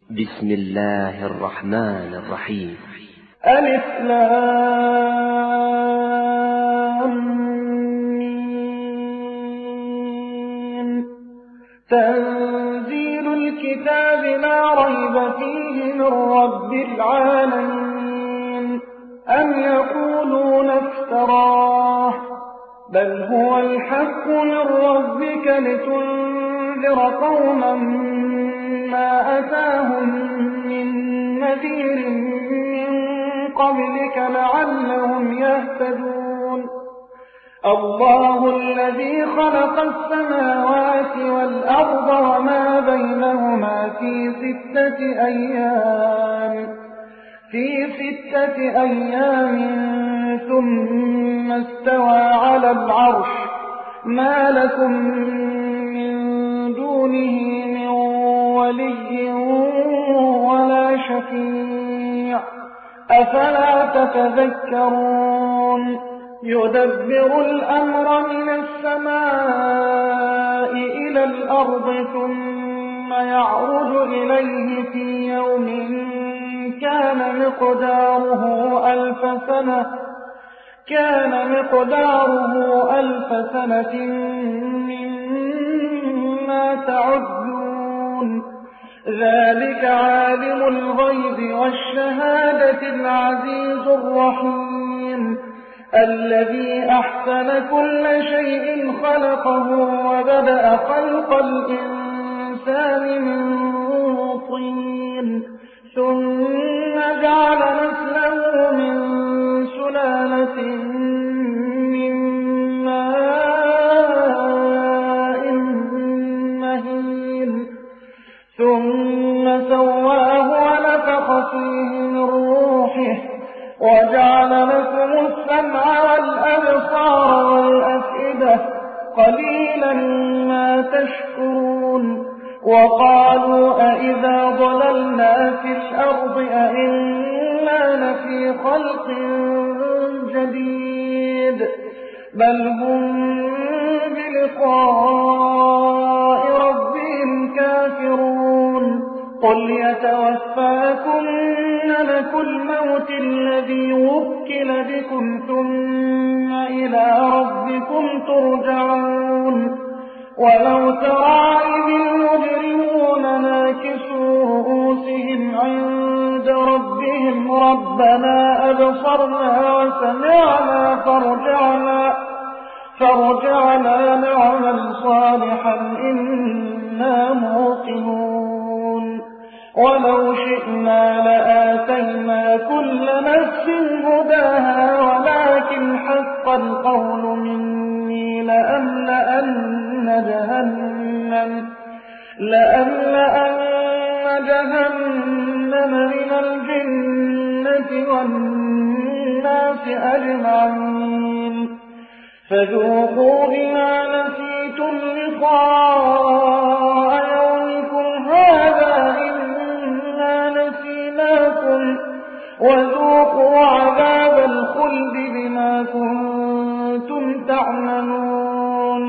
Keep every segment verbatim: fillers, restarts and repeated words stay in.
بسم الله الرحمن الرحيم. ألف لام ميم. تنزيل الكتاب لا ريب فيه من رب العالمين. أم يقولون افتراه بل هو الحق من ربك لتنذر قوما ما أتاهم من نذير من قبلك لعلهم يهتدون. الله الذي خلق السماوات والأرض وما بينهما في ستة أيام في ستة أيام ثم استوى على العرش. ما لكم من دونه من ولي ولا شفيع أفلا تتذكرون. يدبر الأمر من السماء إلى الأرض ثم يعرج إليه في يوم كان مقداره ألف سنة كان مقداره ألف سنة مما تعدون. ذلك عالم الغيب والشهادة العزيز الرحيم الذي أحسن كل شيء خلقه وبدأ خلق الإنسان من طين ثم جعل نسله من سلالة من ماء مهين ثم سواه ونفخ فيه من روحه وجعل لكم السمع والأبصار والأفئدة قليلا ما تشكرون. وقالوا أئذا ضللنا في الأرض أئنا لفي خلق جديد بل هم بلقاء ربهم كافرون. قل يتوفاكم ملك الموت الذي وكل بكم ثم إلى ربكم ترجعون. ولو ترى إذ المجرمون ناكسوا رؤوسهم عند ربهم ربنا أبصرنا وسمعنا فارجعنا فارجعنا نعمل صالحا إنا موقنون. ولو شئنا لآتينا كل نفس هداها ولكن حق القول مني لأملأن جهنم لأملأن جهنم من الجنة والناس أجمعين. فذوقوا بما نسيتم لقاء يومكم هذا إنا نسيناكم وذوقوا عذاب الخلد بما كنتم تعملون.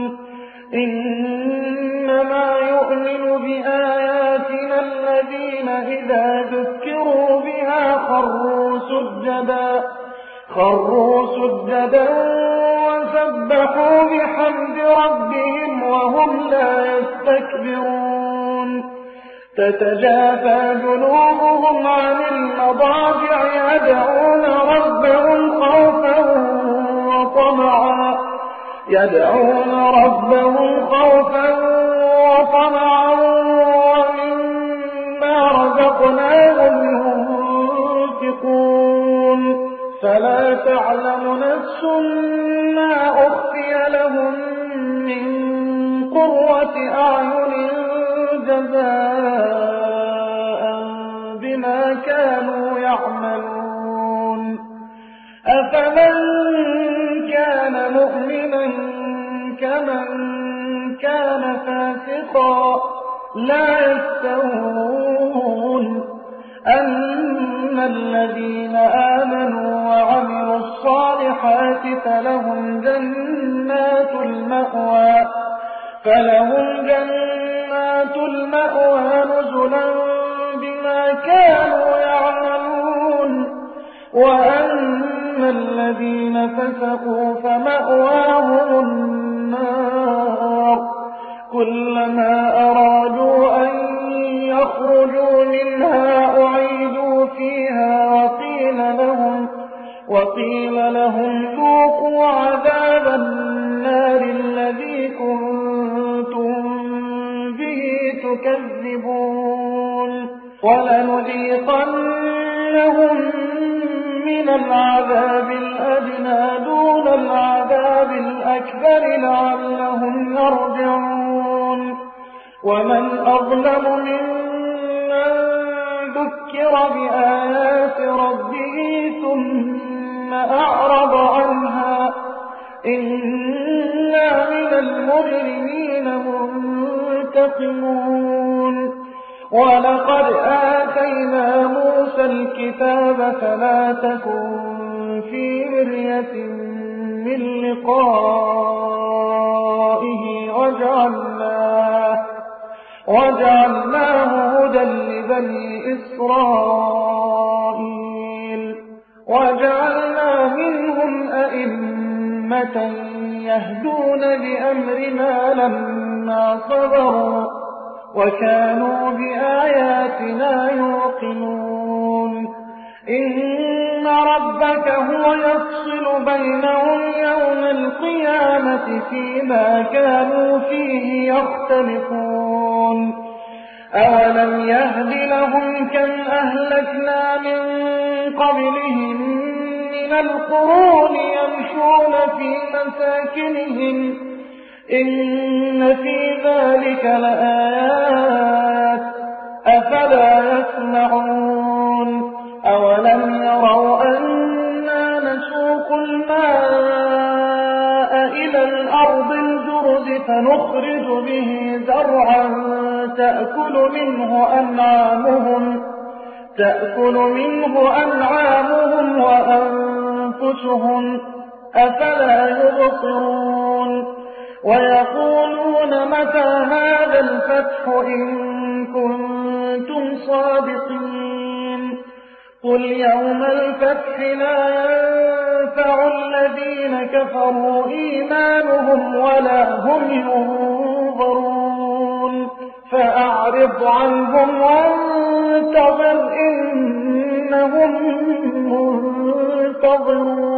إنما يؤمن بآياتنا الذين إذا ذكروا بها خروا سجدا خروا سجدا وسبحوا بحمد ربهم وهم لا يستكبرون. تتجافى جنوبهم عن المضاجع يدعون ربهم خوفا وطمعا يدعون ربهم خوفا وطمعا ومما رزقناهم ينفقون. فلا تعلم نفس ما أخفي لهم من قرة أعين جزاء بما كانوا يعملون. أفمن كان مؤمنا كمن كان فاسقا لا يستوون. أما الذين آمنوا وعملوا الصالحات فلهم جنات المأوى فلهم جنات المأوى نزلا بما كانوا يعملون. وأما الذين فسقوا فمأواهم النار كلما أرادوا أن يخرجوا منها أعيدوا فيها وقيل لهم, وقيل لهم ذوقوا عذاب النار الذي كنتم به تكذبون. ولنذيقنهم من العذاب الأدنى دون العذاب الأكبر لعلهم يرجعون. ومن أظلم ممن ذكر بآيات ربه ثم أعرض عنها إنا من المجرمين منتقمون. ولقد آتينا موسى الكتاب فلا تكن في مرية من لقائه وجعلناه, وجعلناه هدى لبني إسرائيل. وجعلنا منهم أئمة يهدون بأمرنا لما صبروا وكانوا بآياتنا يوقنون. إن ربك هو يفصل بينهم يوم القيامة فيما كانوا فيه يختلفون. أولم يهد لهم كم أهلكنا من قبلهم من القرون يمشون في مساكنهم إن في ذلك لآيات أفلا يسمعون. أولم يروا أنا نسوق الماء إلى الأرض الجرز فنخرج به زرعا تأكل منه أنعامهم تأكل منه أنعامهم وأنفسهم أفلا يبصرون. ويقولون متى هذا الفتح إن كنتم صادقين. قل يوم الفتح لا ينفع الذين كفروا إيمانهم ولا هم ينظرون. فأعرض عنهم وانتظر إنهم منتظرون.